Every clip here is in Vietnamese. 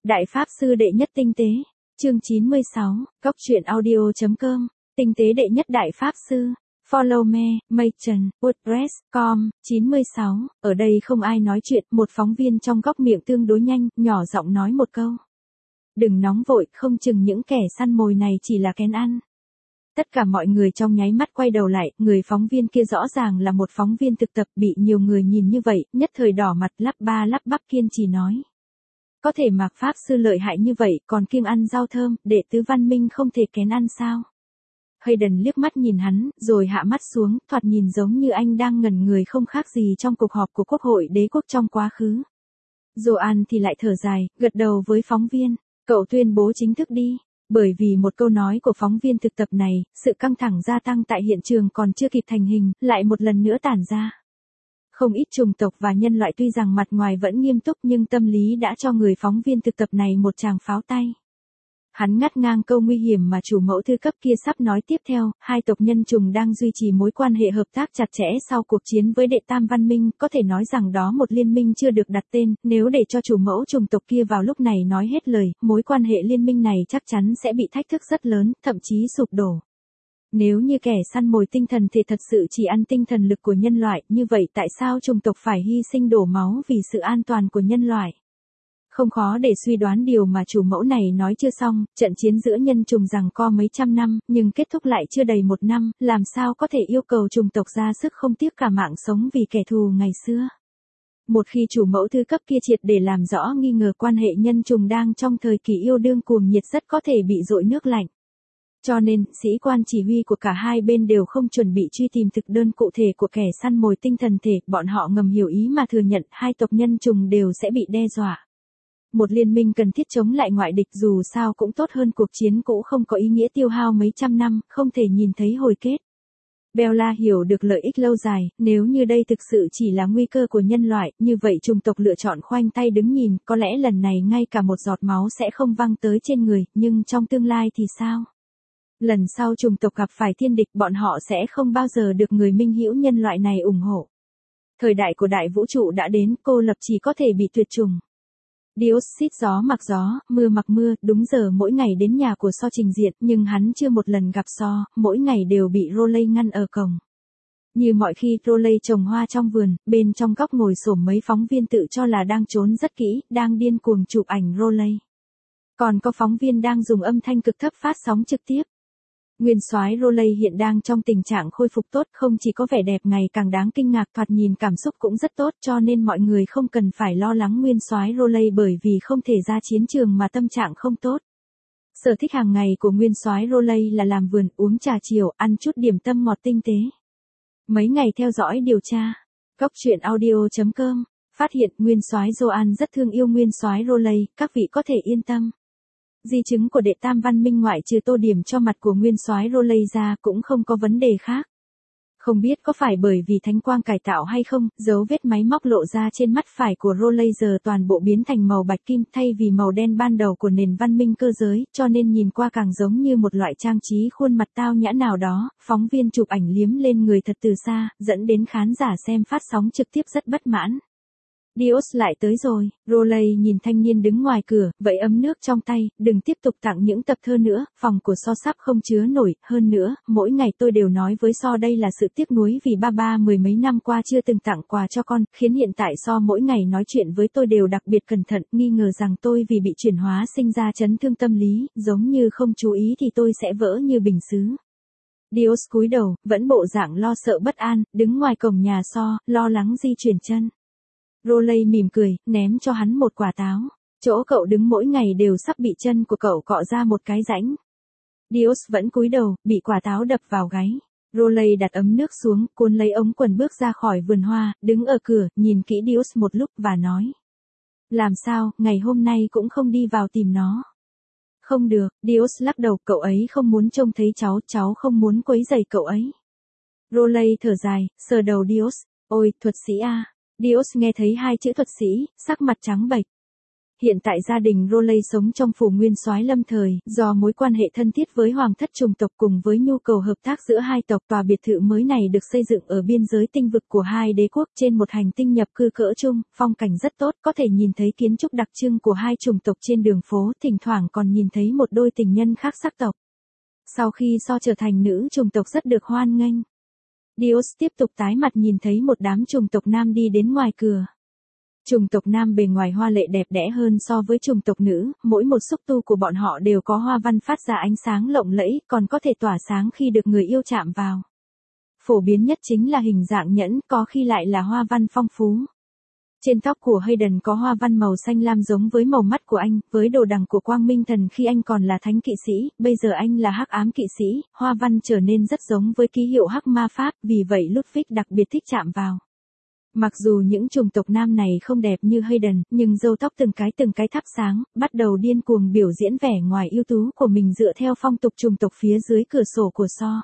Đại Pháp Sư Đệ Nhất Tinh Tế, chương 96, Cóc truyện audio.com, Tinh Tế Đệ Nhất Đại Pháp Sư, Follow me, Machen, WordPress.com, 96, ở đây không ai nói chuyện, một phóng viên trong góc miệng tương đối nhanh, nhỏ giọng nói một câu. Đừng nóng vội, không chừng những kẻ săn mồi này chỉ là kén ăn. Tất cả mọi người trong nháy mắt quay đầu lại, người phóng viên kia rõ ràng là một phóng viên thực tập bị nhiều người nhìn như vậy, nhất thời đỏ mặt lắp ba lắp bắp kiên trì nói. Có thể Mạc Pháp Sư lợi hại như vậy, còn kiêng ăn rau thơm, đệ tứ văn minh không thể kén ăn sao? Hayden liếc mắt nhìn hắn, rồi hạ mắt xuống, thoạt nhìn giống như anh đang ngẩn người không khác gì trong cuộc họp của Quốc hội đế quốc trong quá khứ. Joanne thì lại thở dài, gật đầu với phóng viên, cậu tuyên bố chính thức đi. Bởi vì một câu nói của phóng viên thực tập này, sự căng thẳng gia tăng tại hiện trường còn chưa kịp thành hình, lại một lần nữa tản ra. Không ít chủng tộc và nhân loại tuy rằng mặt ngoài vẫn nghiêm túc nhưng tâm lý đã cho người phóng viên thực tập này một tràng pháo tay. Hắn ngắt ngang câu nguy hiểm mà chủ mẫu thư cấp kia sắp nói tiếp theo, hai tộc nhân trùng đang duy trì mối quan hệ hợp tác chặt chẽ sau cuộc chiến với đệ tam văn minh, có thể nói rằng đó một liên minh chưa được đặt tên, nếu để cho chủ mẫu chủng tộc kia vào lúc này nói hết lời, mối quan hệ liên minh này chắc chắn sẽ bị thách thức rất lớn, thậm chí sụp đổ. Nếu như kẻ săn mồi tinh thần thì thật sự chỉ ăn tinh thần lực của nhân loại, như vậy tại sao chủng tộc phải hy sinh đổ máu vì sự an toàn của nhân loại? Không khó để suy đoán điều mà chủ mẫu này nói chưa xong, trận chiến giữa nhân chủng giằng co mấy trăm năm, nhưng kết thúc lại chưa đầy một năm, làm sao có thể yêu cầu chủng tộc ra sức không tiếc cả mạng sống vì kẻ thù ngày xưa. Một khi chủ mẫu thư cấp kia triệt để làm rõ nghi ngờ quan hệ nhân chủng đang trong thời kỳ yêu đương cuồng nhiệt rất có thể bị dội nước lạnh. Cho nên, sĩ quan chỉ huy của cả hai bên đều không chuẩn bị truy tìm thực đơn cụ thể của kẻ săn mồi tinh thần thể, bọn họ ngầm hiểu ý mà thừa nhận hai tộc nhân chủng đều sẽ bị đe dọa. Một liên minh cần thiết chống lại ngoại địch dù sao cũng tốt hơn cuộc chiến cũ không có ý nghĩa tiêu hao mấy trăm năm, không thể nhìn thấy hồi kết. Bella hiểu được lợi ích lâu dài, nếu như đây thực sự chỉ là nguy cơ của nhân loại, như vậy chủng tộc lựa chọn khoanh tay đứng nhìn, có lẽ lần này ngay cả một giọt máu sẽ không văng tới trên người, nhưng trong tương lai thì sao? Lần sau chủng tộc gặp phải thiên địch bọn họ sẽ không bao giờ được người minh hữu nhân loại này ủng hộ. Thời đại của đại vũ trụ đã đến, cô lập chỉ có thể bị tuyệt chủng. Dios xít gió mặc gió, mưa mặc mưa, đúng giờ mỗi ngày đến nhà của So trình diện, nhưng hắn chưa một lần gặp So, mỗi ngày đều bị Rowley ngăn ở cổng. Như mọi khi Rowley trồng hoa trong vườn, bên trong góc ngồi xổm mấy phóng viên tự cho là đang trốn rất kỹ, đang điên cuồng chụp ảnh Rowley. Còn có phóng viên đang dùng âm thanh cực thấp phát sóng trực tiếp. Nguyên soái Rowley hiện đang trong tình trạng khôi phục tốt, không chỉ có vẻ đẹp ngày càng đáng kinh ngạc, thoạt nhìn cảm xúc cũng rất tốt, cho nên mọi người không cần phải lo lắng Nguyên soái Rowley bởi vì không thể ra chiến trường mà tâm trạng không tốt. Sở thích hàng ngày của Nguyên soái Rowley là làm vườn, uống trà chiều, ăn chút điểm tâm ngọt tinh tế. Mấy ngày theo dõi điều tra, Cóc truyện audio.com, phát hiện Nguyên soái Joanne rất thương yêu Nguyên soái Rowley, các vị có thể yên tâm. Di chứng của đệ tam văn minh ngoại trừ tô điểm cho mặt của nguyên soái Rowley ra cũng không có vấn đề khác. Không biết có phải bởi vì thánh quang cải tạo hay không, dấu vết máy móc lộ ra trên mắt phải của Rowley giờ toàn bộ biến thành màu bạch kim thay vì màu đen ban đầu của nền văn minh cơ giới, cho nên nhìn qua càng giống như một loại trang trí khuôn mặt tao nhã nào đó. Phóng viên chụp ảnh liếm lên người thật từ xa, dẫn đến khán giả xem phát sóng trực tiếp rất bất mãn. Dios lại tới rồi, Rowley nhìn thanh niên đứng ngoài cửa, vẫy ấm nước trong tay, đừng tiếp tục tặng những tập thơ nữa, phòng của So sắp không chứa nổi, hơn nữa, mỗi ngày tôi đều nói với So đây là sự tiếc nuối vì ba mười mấy năm qua chưa từng tặng quà cho con, khiến hiện tại So mỗi ngày nói chuyện với tôi đều đặc biệt cẩn thận, nghi ngờ rằng tôi vì bị chuyển hóa sinh ra chấn thương tâm lý, giống như không chú ý thì tôi sẽ vỡ như bình sứ. Dios cúi đầu, vẫn bộ dạng lo sợ bất an, đứng ngoài cổng nhà So, lo lắng di chuyển chân. Rowley mỉm cười, ném cho hắn một quả táo. Chỗ cậu đứng mỗi ngày đều sắp bị chân của cậu cọ ra một cái rãnh. Dios vẫn cúi đầu, bị quả táo đập vào gáy. Rowley đặt ấm nước xuống, cuốn lấy ống quần bước ra khỏi vườn hoa, đứng ở cửa, nhìn kỹ Dios một lúc và nói. Làm sao, ngày hôm nay cũng không đi vào tìm nó. Không được, Dios lắc đầu, cậu ấy không muốn trông thấy cháu không muốn quấy rầy cậu ấy. Rowley thở dài, sờ đầu Dios, ôi, thuật sĩ a. Dios nghe thấy hai chữ thuật sĩ, sắc mặt trắng bệch. hiện tại gia đình Rowley sống trong phủ nguyên soái lâm thời, do mối quan hệ thân thiết với hoàng thất chủng tộc cùng với nhu cầu hợp tác giữa hai tộc, tòa biệt thự mới này được xây dựng ở biên giới tinh vực của hai đế quốc trên một hành tinh nhập cư cỡ trung, phong cảnh rất tốt, có thể nhìn thấy kiến trúc đặc trưng của hai chủng tộc trên đường phố, thỉnh thoảng còn nhìn thấy một đôi tình nhân khác sắc tộc. Sau khi So trở thành nữ chủng tộc rất được hoan nghênh, Dios tiếp tục tái mặt nhìn thấy một đám chủng tộc nam đi đến ngoài cửa. Chủng tộc nam bề ngoài hoa lệ đẹp đẽ hơn so với chủng tộc nữ, mỗi một xúc tu của bọn họ đều có hoa văn phát ra ánh sáng lộng lẫy, còn có thể tỏa sáng khi được người yêu chạm vào. Phổ biến nhất chính là hình dạng nhẫn, có khi lại là hoa văn phong phú. Trên tóc của Hayden có hoa văn màu xanh lam giống với màu mắt của anh, với đồ đằng của Quang Minh Thần khi anh còn là thánh kỵ sĩ, bây giờ anh là hắc ám kỵ sĩ, hoa văn trở nên rất giống với ký hiệu hắc ma pháp, vì vậy Ludwig đặc biệt thích chạm vào. Mặc dù những chủng tộc nam này không đẹp như Hayden, nhưng râu tóc từng cái thắp sáng, bắt đầu điên cuồng biểu diễn vẻ ngoài ưu tú của mình dựa theo phong tục chủng tộc phía dưới cửa sổ của So.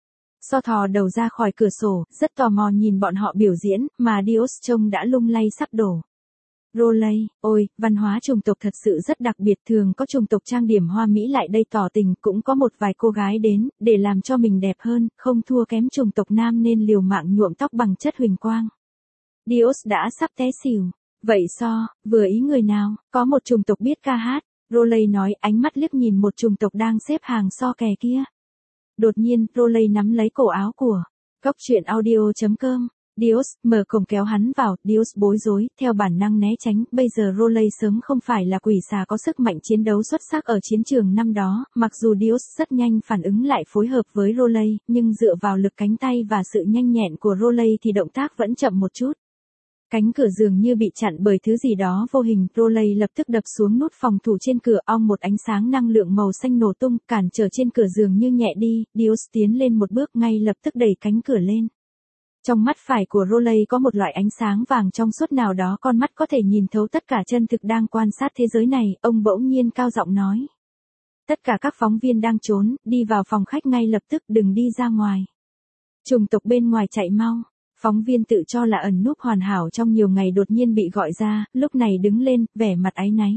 So thò đầu ra khỏi cửa sổ, rất tò mò nhìn bọn họ biểu diễn, mà Dios trông đã lung lay sắp đổ. Rowley, ôi, văn hóa chủng tộc thật sự rất đặc biệt, thường có chủng tộc trang điểm hoa mỹ lại đây tỏ tình, cũng có một vài cô gái đến, để làm cho mình đẹp hơn, không thua kém chủng tộc nam nên liều mạng nhuộm tóc bằng chất huỳnh quang. Dios đã sắp té xỉu. Vậy So, vừa ý người nào, có một chủng tộc biết ca hát, Rowley nói, ánh mắt liếc nhìn một chủng tộc đang xếp hàng So kè kia. Đột nhiên, Rowley nắm lấy cổ áo của Cóc truyện audio.com. Dios, mở cổng kéo hắn vào, Dios bối rối, theo bản năng né tránh, bây giờ Rowley sớm không phải là quỷ xà có sức mạnh chiến đấu xuất sắc ở chiến trường năm đó, mặc dù Dios rất nhanh phản ứng lại phối hợp với Rowley, nhưng dựa vào lực cánh tay và sự nhanh nhẹn của Rowley thì động tác vẫn chậm một chút. Cánh cửa dường như bị chặn bởi thứ gì đó vô hình, Rowley lập tức đập xuống nút phòng thủ trên cửa, ong một ánh sáng năng lượng màu xanh nổ tung, cản trở trên cửa dường như nhẹ đi, Dios tiến lên một bước ngay lập tức đẩy cánh cửa lên. Trong mắt phải của Rowley có một loại ánh sáng vàng trong suốt nào đó, con mắt có thể nhìn thấu tất cả chân thực đang quan sát thế giới này, ông bỗng nhiên cao giọng nói. Tất cả các phóng viên đang trốn, đi vào phòng khách ngay lập tức, đừng đi ra ngoài. Chủng tộc bên ngoài chạy mau. Phóng viên tự cho là ẩn núp hoàn hảo trong nhiều ngày đột nhiên bị gọi ra, lúc này đứng lên, vẻ mặt áy náy.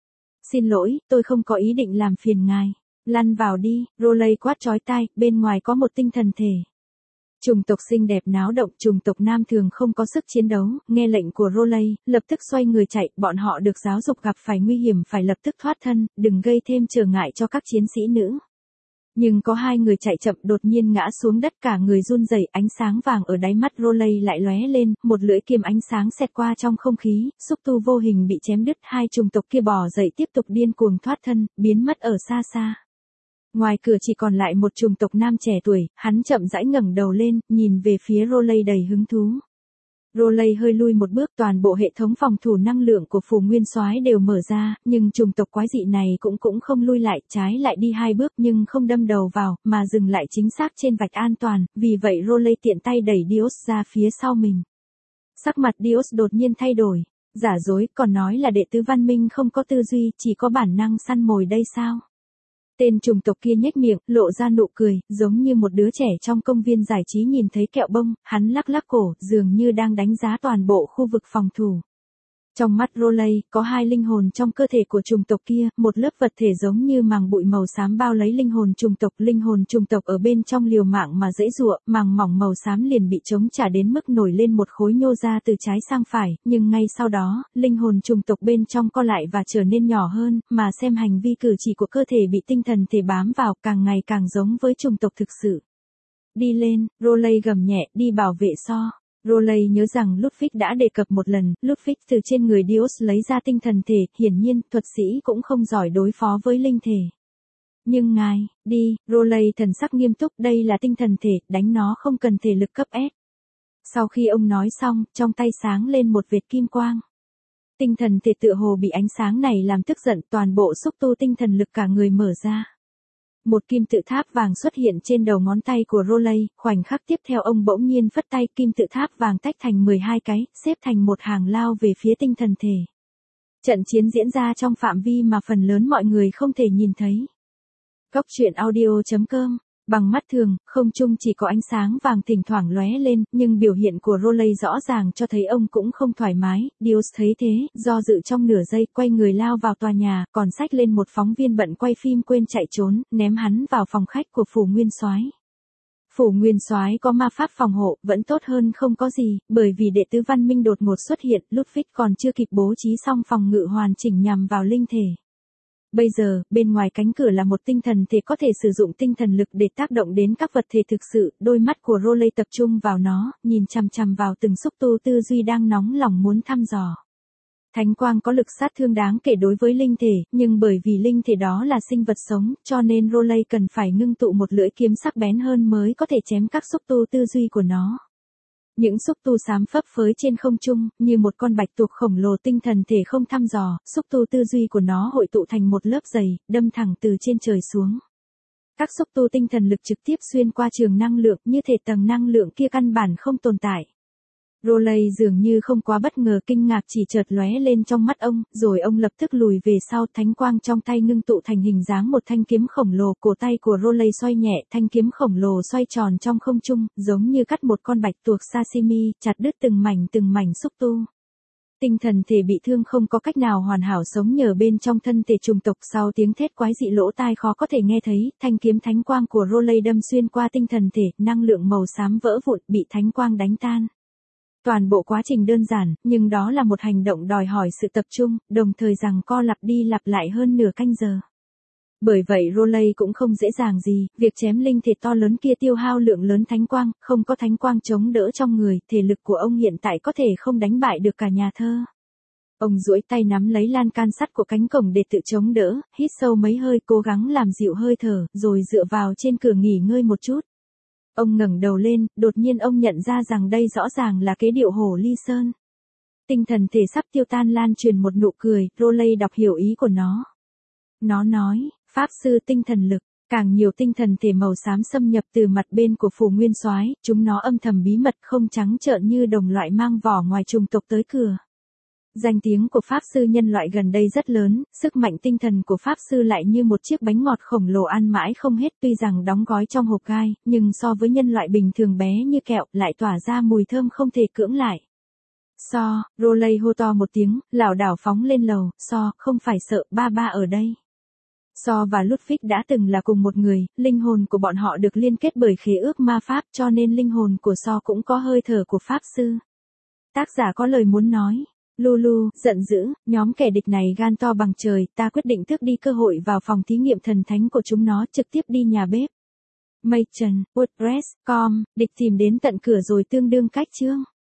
Xin lỗi, tôi không có ý định làm phiền ngài. Lăn vào đi, Rowley quát chói tai, bên ngoài có một tinh thần thể. Chủng tộc xinh đẹp náo động, chủng tộc nam thường không có sức chiến đấu, nghe lệnh của Rowley, lập tức xoay người chạy, bọn họ được giáo dục gặp phải nguy hiểm phải lập tức thoát thân, đừng gây thêm trở ngại cho các chiến sĩ nữ. Nhưng có hai người chạy chậm đột nhiên ngã xuống đất, cả người run rẩy, ánh sáng vàng ở đáy mắt Rowley lại lóe lên, một lưỡi kiếm ánh sáng xẹt qua trong không khí, xúc tu vô hình bị chém đứt, hai chủng tộc kia bò dậy tiếp tục điên cuồng thoát thân, biến mất ở xa xa. Ngoài cửa chỉ còn lại một chủng tộc nam trẻ tuổi, hắn chậm rãi ngẩng đầu lên, nhìn về phía Rowley đầy hứng thú. Rowley hơi lui một bước, toàn bộ hệ thống phòng thủ năng lượng của phủ nguyên soái đều mở ra, nhưng chủng tộc quái dị này cũng không lui lại, trái lại đi hai bước nhưng không đâm đầu vào, mà dừng lại chính xác trên vạch an toàn, vì vậy Rowley tiện tay đẩy Dios ra phía sau mình. Sắc mặt Dios đột nhiên thay đổi, giả dối, còn nói là đệ tứ văn minh không có tư duy, chỉ có bản năng săn mồi đây sao? Tên chủng tộc kia nhếch miệng, lộ ra nụ cười, giống như một đứa trẻ trong công viên giải trí nhìn thấy kẹo bông, hắn lắc lắc cổ, dường như đang đánh giá toàn bộ khu vực phòng thủ. Trong mắt Rowley, có hai linh hồn trong cơ thể của chủng tộc kia, một lớp vật thể giống như màng bụi màu xám bao lấy linh hồn chủng tộc ở bên trong liều mạng mà giãy giụa, màng mỏng màu xám liền bị chống trả đến mức nổi lên một khối nhô ra từ trái sang phải, nhưng ngay sau đó, linh hồn chủng tộc bên trong co lại và trở nên nhỏ hơn, mà xem hành vi cử chỉ của cơ thể bị tinh thần thể bám vào, càng ngày càng giống với chủng tộc thực sự. Đi lên, Rowley gầm nhẹ, đi bảo vệ So. Rowley nhớ rằng Ludwig đã đề cập một lần, Ludwig từ trên người Dios lấy ra tinh thần thể, hiển nhiên, thuật sĩ cũng không giỏi đối phó với linh thể. Nhưng ngài, đi, Rowley thần sắc nghiêm túc, đây là tinh thần thể, đánh nó không cần thể lực cấp S. Sau khi ông nói xong, trong tay sáng lên một vệt kim quang. Tinh thần thể tựa hồ bị ánh sáng này làm tức giận, toàn bộ xúc tu tinh thần lực cả người mở ra. Một kim tự tháp vàng xuất hiện trên đầu ngón tay của Rowley, khoảnh khắc tiếp theo ông bỗng nhiên phất tay, kim tự tháp vàng tách thành 12 cái, xếp thành một hàng lao về phía tinh thần thể. Trận chiến diễn ra trong phạm vi mà phần lớn mọi người không thể nhìn thấy. Cóc truyện audio.com Bằng mắt thường, không trung chỉ có ánh sáng vàng thỉnh thoảng lóe lên, nhưng biểu hiện của Rowley rõ ràng cho thấy ông cũng không thoải mái. Dios thấy thế, do dự trong nửa giây, quay người lao vào tòa nhà, còn xách lên một phóng viên bận quay phim quên chạy trốn, ném hắn vào phòng khách của phủ nguyên soái. Phủ nguyên soái có ma pháp phòng hộ, vẫn tốt hơn không có gì, bởi vì đệ tứ văn minh đột ngột xuất hiện, Ludwig còn chưa kịp bố trí xong phòng ngự hoàn chỉnh nhằm vào linh thể. Bây giờ, bên ngoài cánh cửa là một tinh thần thể có thể sử dụng tinh thần lực để tác động đến các vật thể thực sự, đôi mắt của Rowley tập trung vào nó, nhìn chằm chằm vào từng xúc tu tư duy đang nóng lòng muốn thăm dò. Thánh quang có lực sát thương đáng kể đối với linh thể, nhưng bởi vì linh thể đó là sinh vật sống, cho nên Rowley cần phải ngưng tụ một lưỡi kiếm sắc bén hơn mới có thể chém các xúc tu tư duy của nó. Những xúc tu xám phấp phới trên không trung, như một con bạch tuộc khổng lồ tinh thần thể không thăm dò, xúc tu tư duy của nó hội tụ thành một lớp dày, đâm thẳng từ trên trời xuống. Các xúc tu tinh thần lực trực tiếp xuyên qua trường năng lượng, như thể tầng năng lượng kia căn bản không tồn tại. Rowley dường như không quá bất ngờ, kinh ngạc chỉ chợt lóe lên trong mắt ông, rồi ông lập tức lùi về sau, thánh quang trong tay ngưng tụ thành hình dáng một thanh kiếm khổng lồ, cổ tay của Rowley xoay nhẹ, thanh kiếm khổng lồ xoay tròn trong không trung, giống như cắt một con bạch tuộc sashimi, chặt đứt từng mảnh xúc tu. Tinh thần thể bị thương không có cách nào hoàn hảo sống nhờ bên trong thân thể trùng tộc, sau tiếng thét quái dị lỗ tai khó có thể nghe thấy, thanh kiếm thánh quang của Rowley đâm xuyên qua tinh thần thể, năng lượng màu xám vỡ vụn, bị thánh quang đánh tan. Toàn bộ quá trình đơn giản, nhưng đó là một hành động đòi hỏi sự tập trung, đồng thời giằng co lặp đi lặp lại hơn nửa canh giờ. Bởi vậy Rowley cũng không dễ dàng gì, việc chém linh thể to lớn kia tiêu hao lượng lớn thánh quang, không có thánh quang chống đỡ trong người, thể lực của ông hiện tại có thể không đánh bại được cả nhà thơ. Ông duỗi tay nắm lấy lan can sắt của cánh cổng để tự chống đỡ, hít sâu mấy hơi cố gắng làm dịu hơi thở, rồi dựa vào trên cửa nghỉ ngơi một chút. Ông ngẩng đầu lên, đột nhiên ông nhận ra rằng đây rõ ràng là kế điệu Hồ Ly Sơn. Tinh thần thể sắp tiêu tan lan truyền một nụ cười, Rowley đọc hiểu ý của nó. Nó nói, Pháp sư tinh thần lực, càng nhiều tinh thần thể màu xám xâm nhập từ mặt bên của phủ nguyên soái, chúng nó âm thầm bí mật không trắng trợn như đồng loại mang vỏ ngoài chủng tộc tới cửa. Danh tiếng của Pháp sư nhân loại gần đây rất lớn, sức mạnh tinh thần của Pháp sư lại như một chiếc bánh ngọt khổng lồ ăn mãi không hết, tuy rằng đóng gói trong hộp gai, nhưng so với nhân loại bình thường bé như kẹo, lại tỏa ra mùi thơm không thể cưỡng lại. Rowley hô to một tiếng, lảo đảo phóng lên lầu, không phải sợ, ba ở đây. Và Ludwig đã từng là cùng một người, linh hồn của bọn họ được liên kết bởi khế ước ma pháp, cho nên linh hồn của cũng có hơi thở của Pháp sư. Tác giả có lời muốn nói. Lulu, giận dữ, nhóm kẻ địch này gan to bằng trời, ta quyết định tước đi cơ hội vào phòng thí nghiệm thần thánh của chúng nó, trực tiếp đi nhà bếp. Machen, WordPress.com, địch tìm đến tận cửa rồi tương đương cách chương.